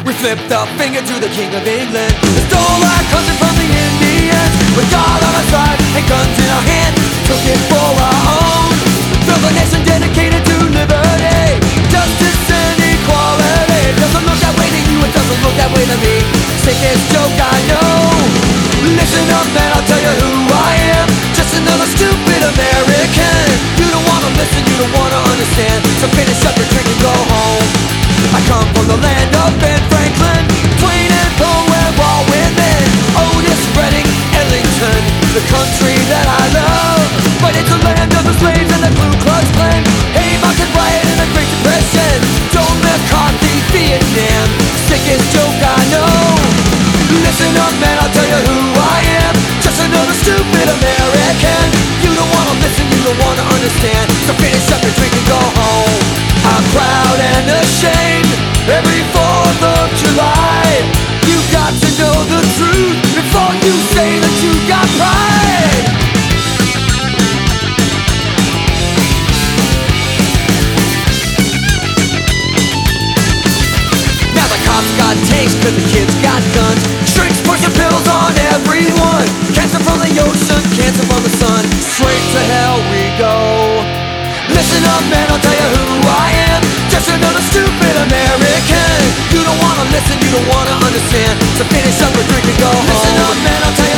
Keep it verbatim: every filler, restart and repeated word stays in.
We flipped the finger to the King of England. We stole our country from the Indians. With God on our side and guns in our hand, took it for our own. Built a nation dedicated to liberty, justice and equality. It doesn't look that way to you, it doesn't look that way to me. Sickest joke I know. Listen up man, I'll tell you who I am. Just another stupid American. You don't wanna listen, you don't wanna understand. So finish up your drink and go home. I come from the land of Ben Franklin, Twain and Poe and Walt Whitman, Otis Redding, Ellington, the country that I love. But it's a land of the slaves and the Ku Klux Klan, Haymarket riot and the Great Depression, Joe McCarthy, Vietnam, sickest joke I know. Listen up man, I'll tell you who I am. Just another stupid American. You don't wanna listen, you don't wanna understand. So finish up your drink and go home. I'm proud and ashamed every fourth of July. You got to know the truth before you say that you got pride. Now the cops got tanks cause the kids got guns. Shrinks pushing pills on everyone. Cancer from the ocean, cancer from the sun. Straight to hell we go. Listen up man, I'll tell you who I am. Just another stupid American. You don't wanna listen, you don't wanna understand. So finish up your drink and go home. Listen up man, I'll tell you